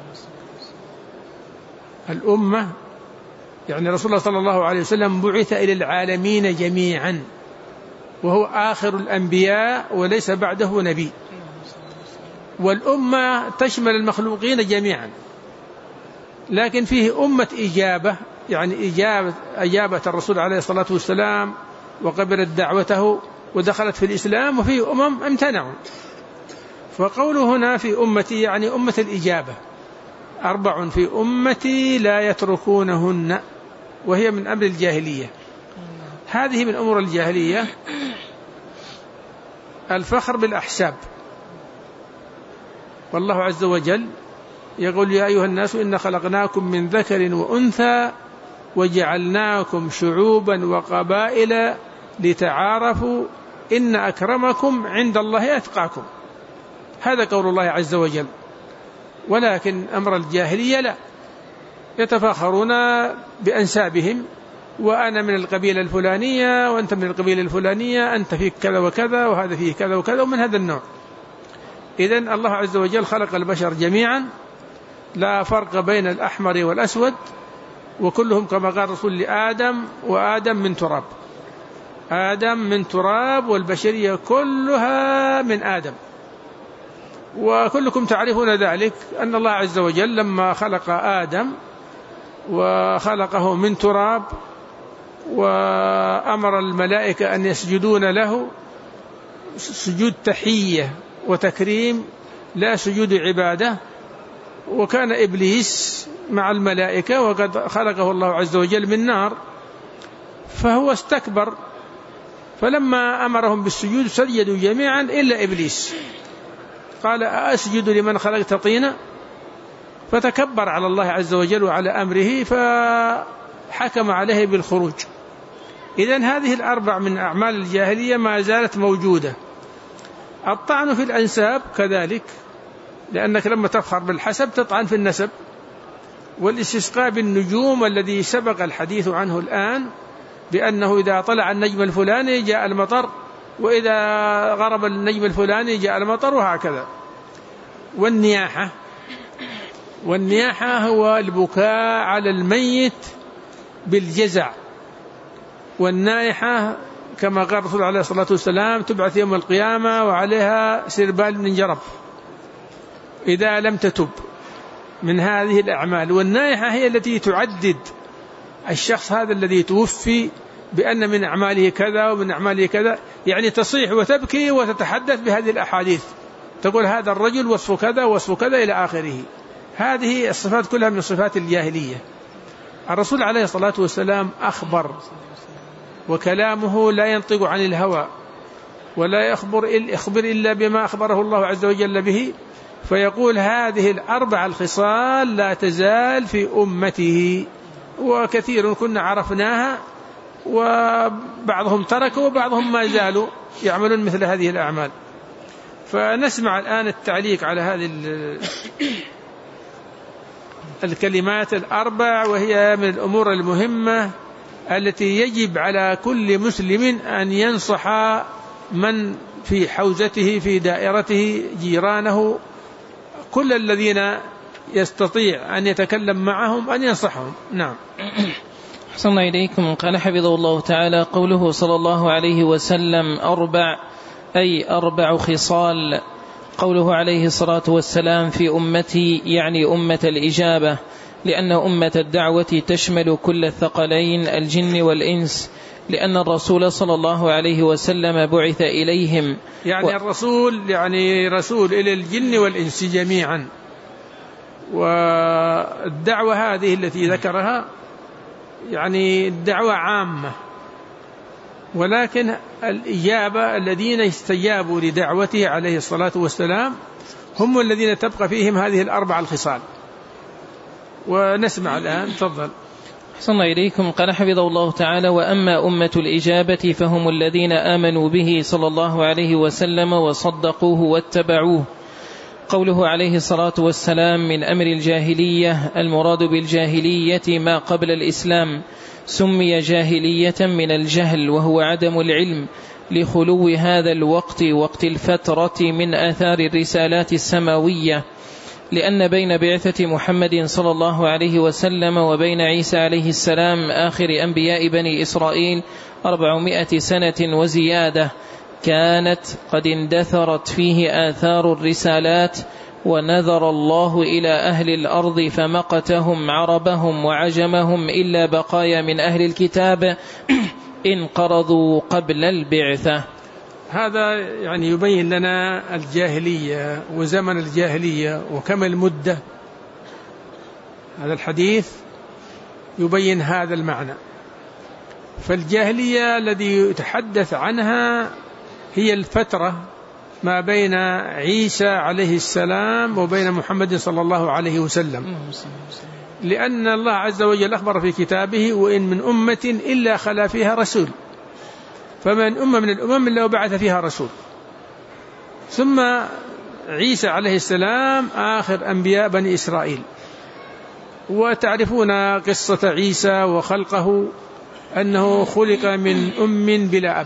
الأمة يعني رسول الله صلى الله عليه وسلم بعث إلى العالمين جميعا، وهو آخر الأنبياء وليس بعده نبي، والأمة تشمل المخلوقين جميعا، لكن فيه أمة إجابة، يعني إجابة الرسول عليه الصلاة والسلام وقبلت دعوته ودخلت في الإسلام، وفيه امتنعوا. فقوله هنا في أمتي يعني أمة الإجابة. 4 في أمتي لا يتركونهن، وهي من أمر الجاهلية. هذه من أمور الجاهلية: الفخر بالأحساب، والله عز وجل يقول: يا أيها الناس إنا خلقناكم من ذكر وأنثى وجعلناكم شعوبا وقبائل لتعارفوا إن أكرمكم عند الله أتقاكم. هذا قول الله عز وجل. ولكن أمر الجاهلية لا، يتفاخرون بأنسابهم: وأنا من القبيلة الفلانية وأنت من القبيلة الفلانية، أنت فيك كذا وكذا وهذا فيه كذا وكذا، ومن هذا النوع. إذن الله عز وجل خلق البشر جميعا، لا فرق بين الأحمر والأسود، وكلهم كما قال الرسول لآدم: وآدم من تراب. آدم من تراب، والبشرية كلها من آدم. وكلكم تعرفون ذلك، أن الله عز وجل لما خلق آدم وخلقه من تراب وأمر الملائكة أن يسجدون له سجود تحية وتكريم لا سجود عبادة، وكان إبليس مع الملائكة وقد خلقه الله عز وجل من نار، فهو استكبر، فلما أمرهم بالسجود سجدوا جميعا إلا إبليس، قال: أسجد لمن خلقت طينا؟ فتكبر على الله عز وجل وعلى أمره فحكم عليه بالخروج. إذن هذه 4 من أعمال الجاهلية ما زالت موجودة. الطعن في الأنساب كذلك، لأنك لما تفخر بالحسب تطعن في النسب. والاستسقاء بالنجوم الذي سبق الحديث عنه الآن، بأنه إذا طلع النجم الفلاني جاء المطر، وإذا غرب النجم الفلاني جاء المطر، وهكذا. والنياحة هو البكاء على الميت بالجزع. والنائحة كما قال الرسول عليه الصلاة والسلام: تبعث يوم القيامة وعليها سربال من جرب إذا لم تتب من هذه الأعمال. والنائحة هي التي تعدد الشخص هذا الذي توفي بأن من أعماله كذا ومن أعماله كذا، يعني تصيح وتبكي وتتحدث بهذه الأحاديث، تقول هذا الرجل وصف كذا وصف كذا إلى آخره. هذه الصفات كلها من صفات الجاهلية. الرسول عليه الصلاة والسلام أخبر، وكلامه لا ينطق عن الهوى ولا يخبر إلا بما أخبره الله عز وجل به، فيقول هذه الأربع الخصال لا تزال في أمته، وكثير كنا عرفناها وبعضهم تركوا وبعضهم ما زالوا يعملون مثل هذه الأعمال. فنسمع الآن التعليق على هذه الكلمات الأربع، وهي من الأمور المهمة التي يجب على كل مسلم أن ينصح من في حوزته في دائرته، جيرانه، كل الذين يستطيع أن يتكلم معهم أن ينصحهم. نعم.
أحسن إليكم. قال حفظه الله تعالى: قوله صلى الله عليه وسلم أربع، أي 4 خصال. قوله عليه الصلاة والسلام في أمتي يعني أمة الإجابة، لأن أمة الدعوة تشمل كل الثقلين الجن والإنس، لأن الرسول صلى الله عليه وسلم بعث إليهم،
يعني الرسول يعني رسول إلى الجن والإنس جميعا. والدعوة هذه التي ذكرها يعني الدعوة عامة، ولكن الإجابة الذين استجابوا لدعوته عليه الصلاة والسلام هم الذين تبقى فيهم هذه ال4 الخصال. ونسمع الآن. تفضل.
أحسن إليكم. قال حفظه الله تعالى: وأما أمة الإجابة فهم الذين آمنوا به صلى الله عليه وسلم وصدقوه واتبعوه. قوله عليه الصلاة والسلام من أمر الجاهلية، المراد بالجاهلية ما قبل الإسلام، سمي جاهلية من الجهل وهو عدم العلم، لخلو هذا الوقت وقت الفترة من آثار الرسالات السماوية، لأن بين بعثة محمد صلى الله عليه وسلم وبين عيسى عليه السلام آخر أنبياء بني إسرائيل 400 سنة وزيادة، كانت قد اندثرت فيه آثار الرسالات، ونذر الله إلى أهل الأرض فمقتهم عربهم وعجمهم إلا بقايا من أهل الكتاب انقرضوا قبل البعثة.
هذا يعني يبين لنا الجاهلية وزمن الجاهلية وكم المدة. هذا الحديث يبين هذا المعنى. فالجاهلية الذي يتحدث عنها هي الفترة ما بين عيسى عليه السلام وبين محمد صلى الله عليه وسلم، لأن الله عز وجل أخبر في كتابه: وإن من أمة إلا خلا فيها رسول، فمن أمة من الأمم إلا وبعث فيها رسول. ثم عيسى عليه السلام آخر أنبياء بني إسرائيل. وتعرفون قصة عيسى وخلقه، أنه خلق من أم بلا أب.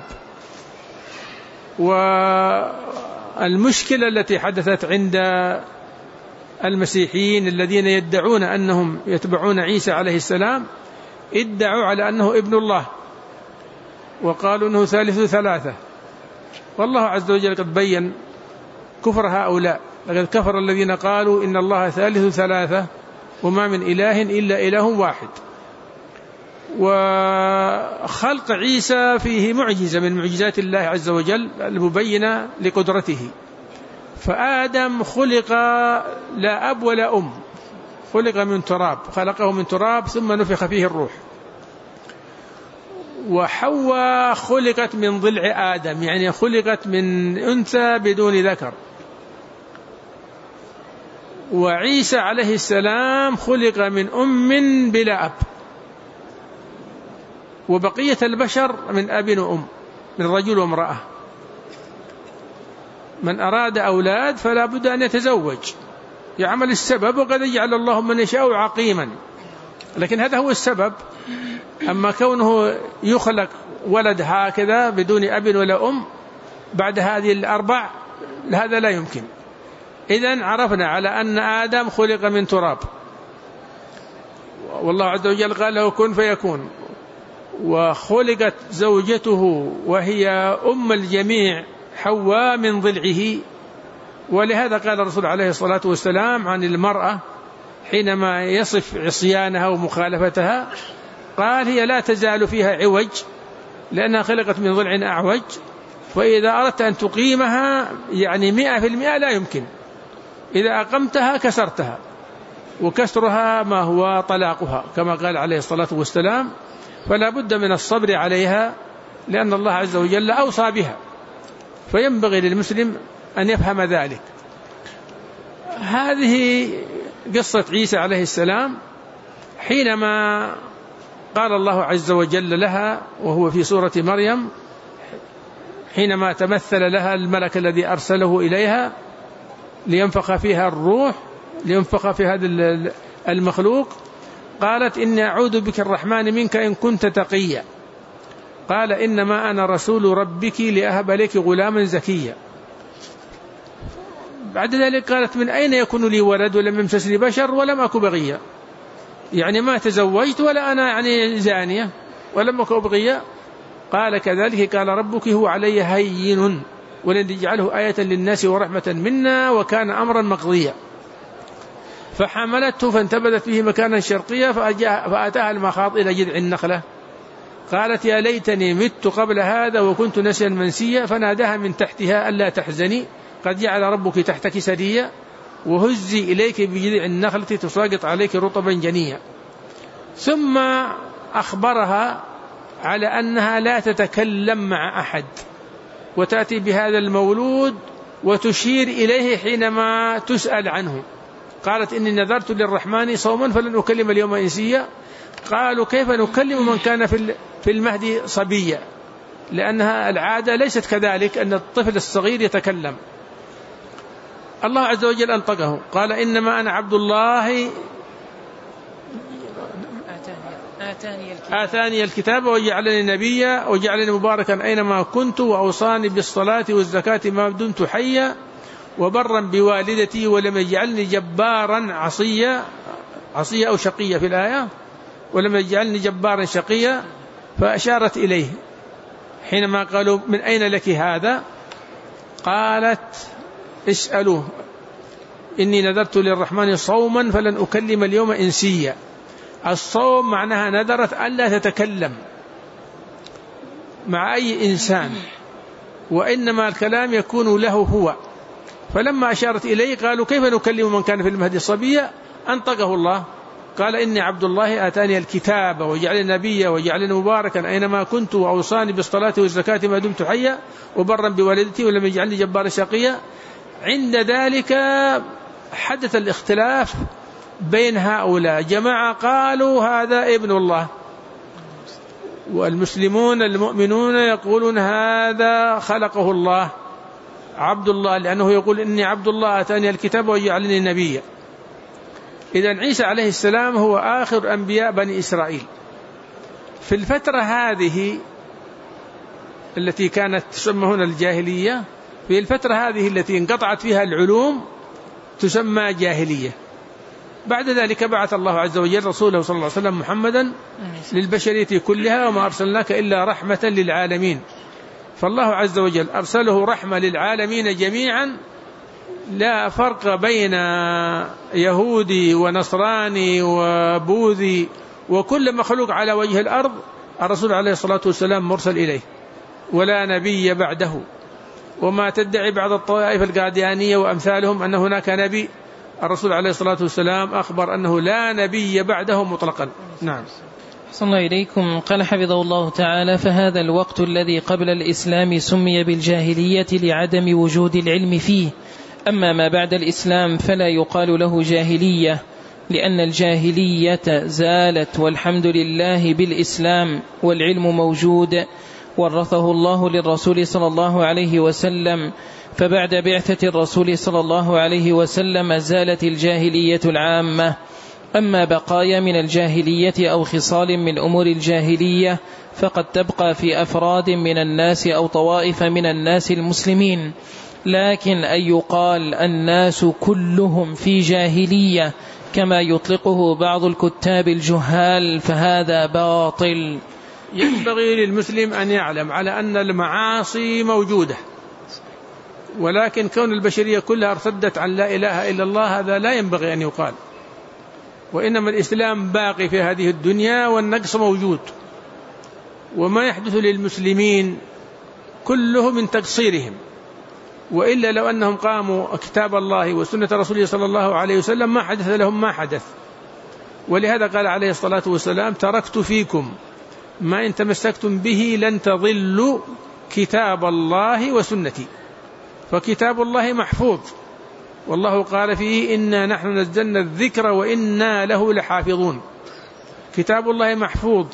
والمشكلة التي حدثت عند المسيحيين الذين يدعون أنهم يتبعون عيسى عليه السلام، ادعوا على أنه ابن الله، وقالوا أنه ثالث ثلاثة. والله عز وجل قد بين كفر هؤلاء: لقد كفر الذين قالوا إن الله ثالث ثلاثة وما من إله إلا إله واحد. وخلق عيسى فيه معجزة من معجزات الله عز وجل المبينة لقدرته. فآدم خلق لا أب ولا أم، خلق من تراب، خلقه من تراب ثم نفخ فيه الروح. وحواء خلقت من ضلع آدم، يعني خلقت من أنثى بدون ذكر. وعيسى عليه السلام خلق من أم بلا أب. وبقية البشر من أب وأم، من رجل وامرأة. من أراد أولاد فلا بد أن يتزوج، يعمل السبب، وقد يجعل الله من يشاء عقيما، لكن هذا هو السبب. أما كونه يخلق ولد هكذا بدون أب ولا أم بعد هذه الأربع، هذا لا يمكن. إذن عرفنا على أن آدم خلق من تراب، والله عز وجل قال له كن فيكون. وخلقت زوجته وهي أم الجميع حواء من ضلعه. ولهذا قال الرسول عليه الصلاة والسلام عن المرأة حينما يصف عصيانها ومخالفتها: قال هي لا تزال فيها عوج لأنها خلقت من ضلع أعوج، وإذا أردت أن تقيمها يعني 100% لا يمكن، إذا أقمتها كسرتها، وكسرها ما هو طلاقها كما قال عليه الصلاة والسلام، فلا بد من الصبر عليها لأن الله عز وجل أوصى بها، فينبغي للمسلم أن يفهم ذلك. هذه قصة عيسى عليه السلام حينما قال الله عز وجل لها وهو في سورة مريم حينما تمثل لها الملك الذي أرسله إليها لينفخ فيها الروح، لينفخ في هذا المخلوق، قالت إني أعوذ بك الرحمن منك إن كنت تقيا، قال إنما أنا رسول ربك لأهب لك غلاما زكيا. بعد ذلك قالت من أين يكون لي ولد ولم يمسسني بشر ولم أكن بغيا، يعني ما تزوجت ولا أنا يعني زانية ولم أكن بغيا. قال كذلك قال ربك هو علي هين ولنجعله آية للناس ورحمة منا وكان أمرا مقضيا. فحملته فانتبذت به مكانا شرقيا فأتاها المخاض إلى جذع النخلة قالت يا ليتني مت قبل هذا وكنت نسيا منسيا، فناداها من تحتها ألا تحزني قد جعل ربك تحتك سريا وهزي إليك بجذع النخلة تساقط عليك رطبا جنيا. ثم أخبرها على أنها لا تتكلم مع أحد وتأتي بهذا المولود وتشير إليه حينما تسأل عنه. قالت إني نذرت للرحمن صوما فلن أكلم اليوم إنسيا. قالوا كيف نكلم من كان في المهد صبيا، لأنها العادة ليست كذلك أن الطفل الصغير يتكلم. الله عز وجل أنطقه قال إنما أنا عبد الله آتاني الكتاب وجعلني نبيا وجعلني مباركا أينما كنت وأوصاني بالصلاة والزكاة ما دمت حيا وبرا بوالدتي ولم يجعلني جبارا عصيا أو شقيا في الآية، ولم يجعلني جبارا شقيا. فأشارت إليه حينما قالوا من أين لك هذا؟ قالت اسألوه إني نذرت للرحمن صوما فلن أكلم اليوم إنسيا. الصوم معناها نذرت ألا تتكلم مع أي إنسان، وإنما الكلام يكون له هو. فلما أشارت إليه قالوا كيف نكلم من كان في المهد صبيا؟ أنطقه الله قال إني عبد الله آتاني الكتاب وجعلني نبيا وجعلني مباركا أينما كنت وأوصاني بالصلاة والزكاة ما دمت حيا وبرا بوالدتي ولم يجعلني جبارا شقيا. عند ذلك حدث الاختلاف بين هؤلاء، جماعة قالوا هذا ابن الله، والمسلمون المؤمنون يقولون هذا خلقه الله عبد الله، لأنه يقول إني عبد الله آتاني الكتاب وجعلني نبيا. إذن عيسى عليه السلام هو آخر أنبياء بني إسرائيل. في الفترة هذه التي كانت تسمى هنا الجاهلية، في الفترة هذه التي انقطعت فيها العلوم تسمى جاهلية. بعد ذلك بعث الله عز وجل رسوله صلى الله عليه وسلم محمدا للبشرية كلها وما أرسلناك إلا رحمة للعالمين. فالله عز وجل أرسله رحمة للعالمين جميعا، لا فرق بين يهودي ونصراني وبوذي وكل مخلوق على وجه الأرض. الرسول عليه الصلاة والسلام مرسل إليه ولا نبي بعده. وما تدعي بعض الطوائف القاديانية وأمثالهم أن هناك نبي، الرسول عليه الصلاة والسلام أخبر أنه لا نبي بعده مطلقا. نعم.
أحسن الله إليكم. قال حفظه الله تعالى فهذا الوقت الذي قبل الإسلام سمي بالجاهلية لعدم وجود العلم فيه، أما ما بعد الإسلام فلا يقال له جاهلية، لأن الجاهلية زالت والحمد لله بالإسلام والعلم موجود ورثه الله للرسول صلى الله عليه وسلم. فبعد بعثة الرسول صلى الله عليه وسلم زالت الجاهلية العامة. أما بقايا من الجاهلية أو خصال من أمور الجاهلية فقد تبقى في أفراد من الناس أو طوائف من الناس المسلمين، لكن أن يقال الناس كلهم في جاهلية كما يطلقه بعض الكتاب الجهال فهذا باطل.
ينبغي للمسلم أن يعلم على أن المعاصي موجودة، ولكن كون البشرية كلها ارتدت عن لا إله إلا الله هذا لا ينبغي أن يقال. وإنما الإسلام باقي في هذه الدنيا والنقص موجود، وما يحدث للمسلمين كله من تقصيرهم، وإلا لو أنهم قاموا كتاب الله وسنة رسوله صلى الله عليه وسلم ما حدث لهم ما حدث. ولهذا قال عليه الصلاة والسلام: تركت فيكم ما إن تمسكتم به لن تضلوا كتاب الله وسنتي. فكتاب الله محفوظ، والله قال فيه: إنا نحن نزلنا الذكر وإنا له لحافظون. كتاب الله محفوظ،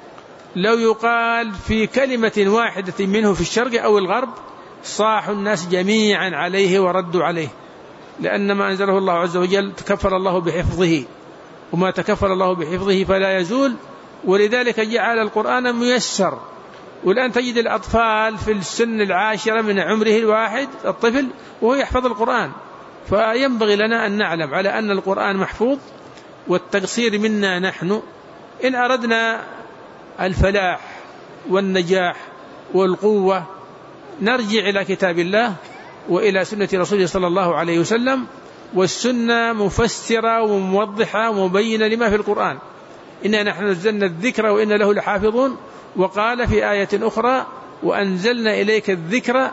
لو يقال في كلمة واحدة منه في الشرق أو الغرب صاح الناس جميعا عليه وردوا عليه، لأن ما أنزله الله عز وجل تكفل الله بحفظه، وما تكفل الله بحفظه فلا يزول. ولذلك جعل القرآن ميسر. والآن تجد الأطفال في السن 10 من عمره الواحد الطفل وهو يحفظ القرآن. فينبغي لنا أن نعلم على أن القرآن محفوظ، والتقصير منا نحن. إن أردنا الفلاح والنجاح والقوة نرجع إلى كتاب الله وإلى سنة رسوله صلى الله عليه وسلم، والسنة مفسرة وموضحة ومبينة لما في القرآن. إنا نحن نزلنا الذكر وإنا له لحافظون. وقال في آية أخرى: وأنزلنا إليك الذكر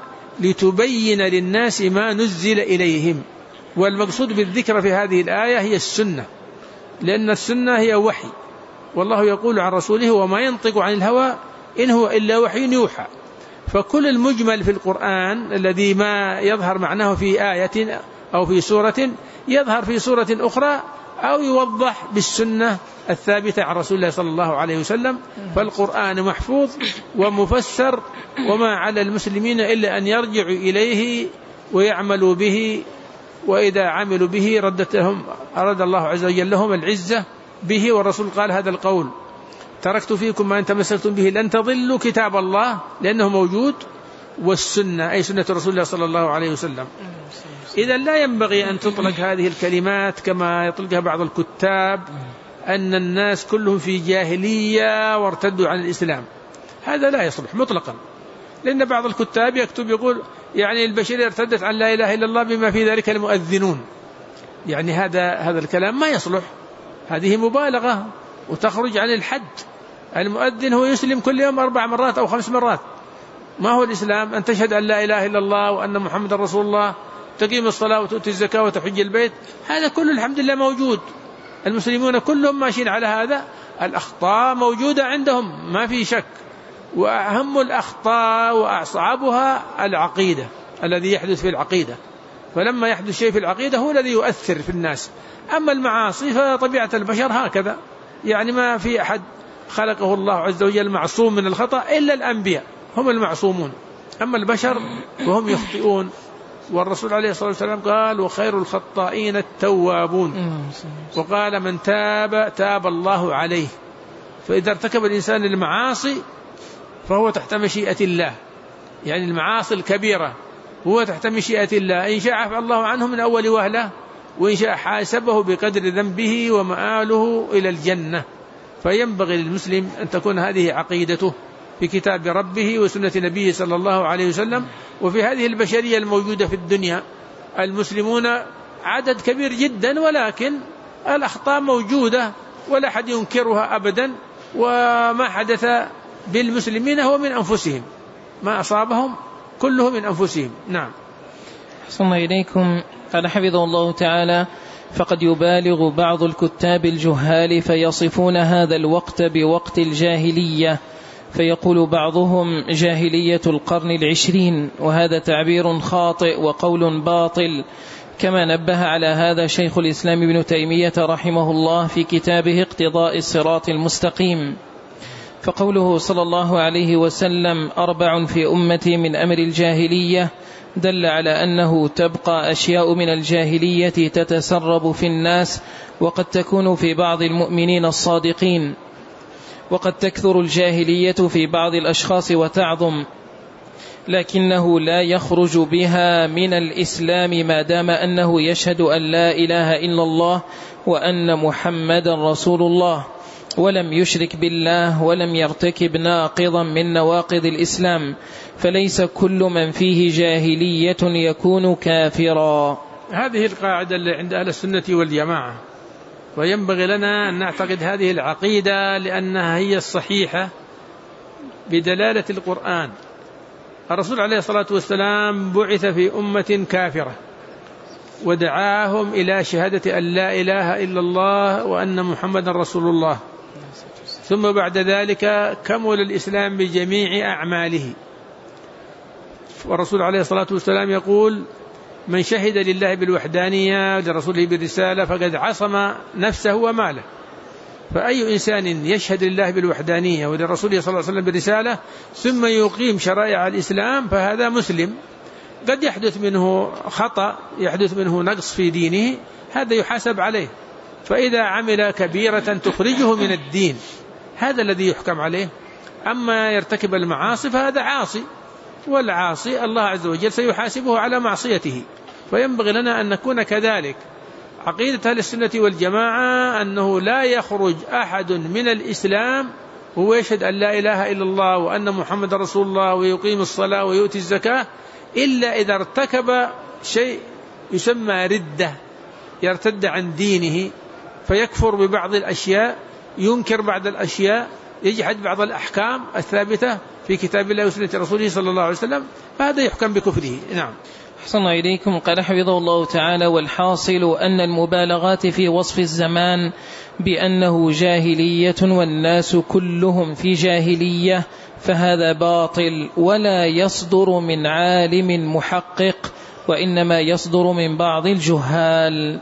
لتبين للناس ما نزل إليهم. والمقصود بالذكر في هذه الآية هي السنة، لأن السنة هي وحي، والله يقول عن رسوله: وما ينطق عن الهوى إن هو إلا وحي يوحى. فكل المجمل في القرآن الذي ما يظهر معناه في آية أو في سورة يظهر في سورة أخرى أو يوضح بالسنة الثابتة عن رسول الله صلى الله عليه وسلم. فالقرآن محفوظ ومفسر، وما على المسلمين إلا أن يرجعوا إليه ويعملوا به، وإذا عملوا به أراد الله عز وجل لهم العزة به. والرسول قال هذا القول: تركت فيكم ما إن تمسكتم به لن تضلوا كتاب الله، لأنه موجود، والسنة أي سنة رسول الله صلى الله عليه وسلم. إذا لا ينبغي أن تطلق هذه الكلمات كما يطلقها بعض الكتاب أن الناس كلهم في جاهلية وارتدوا عن الإسلام. هذا لا يصلح مطلقا، لأن بعض الكتاب يكتب يقول يعني البشرية ارتدت عن لا إله إلا الله بما في ذلك المؤذنون. يعني هذا الكلام ما يصلح، هذه مبالغة وتخرج عن الحد. المؤذن هو يسلم كل يوم 4 مرات أو 5 مرات. ما هو الإسلام؟ أن تشهد أن لا إله إلا الله وأن محمد رسول الله، تقيم الصلاة وتؤتي الزكاة وتحج البيت. هذا كله الحمد لله موجود، المسلمون كلهم ماشيين على هذا. الأخطاء موجودة عندهم ما في شك، وأهم الأخطاء وأصعبها العقيدة، الذي يحدث في العقيدة. فلما يحدث شيء في العقيدة هو الذي يؤثر في الناس. أما المعاصي فطبيعة البشر هكذا، يعني ما في أحد خلقه الله عز وجل معصوم من الخطأ إلا الأنبياء، هم المعصومون. أما البشر وهم يخطئون. والرسول عليه الصلاة والسلام قال: وخير الخطائين التوابون. وقال: من تاب الله عليه. فإذا ارتكب الإنسان المعاصي فهو تحت مشيئة الله، يعني المعاصي الكبيرة هو تحت مشيئة الله. إن شاء عفى الله عنه من أول وهلة، وإن شاء حاسبه بقدر ذنبه ومآله إلى الجنة. فينبغي للمسلم أن تكون هذه عقيدته في كتاب ربه وسنة نبيه صلى الله عليه وسلم. وفي هذه البشرية الموجودة في الدنيا المسلمون عدد كبير جدا، ولكن الأخطاء موجودة ولا أحد ينكرها أبدا. وما حدث بالمسلمين هو من أنفسهم، ما أصابهم كله من أنفسهم. نعم.
أحسن إليكم. قال حفظه الله تعالى: فقد يبالغ بعض الكتاب الجهال فيصفون هذا الوقت بوقت الجاهلية، فيقول بعضهم جاهلية القرن 20، وهذا تعبير خاطئ وقول باطل، كما نبه على هذا شيخ الإسلام ابن تيمية رحمه الله في كتابه اقتضاء الصراط المستقيم. فقوله صلى الله عليه وسلم: 4 في أمتي من أمر الجاهلية، دل على أنه تبقى أشياء من الجاهلية تتسرب في الناس، وقد تكون في بعض المؤمنين الصادقين، وقد تكثر الجاهلية في بعض الأشخاص وتعظم، لكنه لا يخرج بها من الإسلام ما دام أنه يشهد أن لا إله إلا الله وأن محمد رسول الله، ولم يشرك بالله ولم يرتكب ناقضا من نواقض الإسلام، فليس كل من فيه جاهلية يكون كافرا.
هذه القاعدة اللي عند أهل السنة والجماعة، وينبغي لنا أن نعتقد هذه العقيدة لأنها هي الصحيحة بدلالة القرآن. الرسول عليه الصلاة والسلام بعث في أمة كافرة ودعاهم إلى شهادة أن لا إله إلا الله وأن محمد رسول الله، ثم بعد ذلك كمل الإسلام بجميع أعماله. والرسول عليه الصلاة والسلام يقول: من شهد لله بالوحدانية ولرسوله بالرسالة فقد عصم نفسه وماله. فأي إنسان يشهد لله بالوحدانية ولرسوله صلى الله عليه وسلم بالرسالة ثم يقيم شرائع الإسلام فهذا مسلم. قد يحدث منه خطأ، يحدث منه نقص في دينه، هذا يحاسب عليه. فإذا عمل كبيرة تخرجه من الدين هذا الذي يحكم عليه. أما يرتكب المعاصي فهذا عاصي، والعاصي الله عز وجل سيحاسبه على معصيته. فينبغي لنا أن نكون كذلك. عقيدة أهل السنة والجماعة أنه لا يخرج أحد من الإسلام هو يشهد أن لا إله إلا الله وأن محمد رسول الله ويقيم الصلاة ويؤتي الزكاة إلا إذا ارتكب شيء يسمى ردة، يرتد عن دينه فيكفر ببعض الأشياء، ينكر بعض الأشياء، يجحد بعض الأحكام الثابتة في كتاب الله وسنة رسوله صلى الله عليه وسلم، فهذا يحكم بكفره. نعم.
أحسن إليكم. قال حفظه الله تعالى: والحاصل أن المبالغات في وصف الزمان بأنه جاهلية والناس كلهم في جاهلية فهذا باطل ولا يصدر من عالم محقق، وإنما يصدر من بعض الجهال.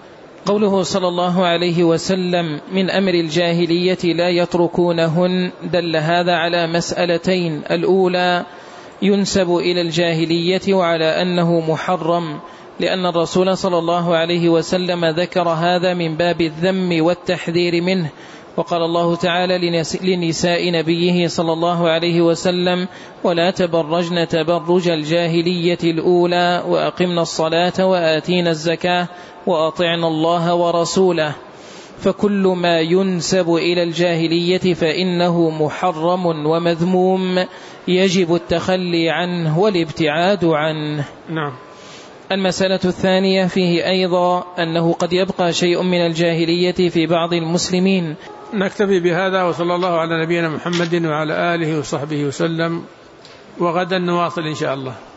قوله صلى الله عليه وسلم: من أمر الجاهلية لا يتركونهن، دل هذا على مسألتين: الأولى ينسب إلى الجاهلية وعلى أنه محرم، لأن الرسول صلى الله عليه وسلم ذكر هذا من باب الذم والتحذير منه. وقال الله تعالى لنساء نبيه صلى الله عليه وسلم: ولا تبرجن تبرج الجاهلية الأولى وأقمنا الصلاة وآتينا الزكاة وأطعنا الله ورسوله. فكل ما ينسب إلى الجاهلية فإنه محرم ومذموم يجب التخلي عنه والابتعاد عنه.
نعم.
المسألة الثانية فيه أيضا أنه قد يبقى شيء من الجاهلية في بعض المسلمين.
نكتفي بهذا، وصلى الله على نبينا محمد وعلى آله وصحبه وسلم، وغدا نواصل إن شاء الله.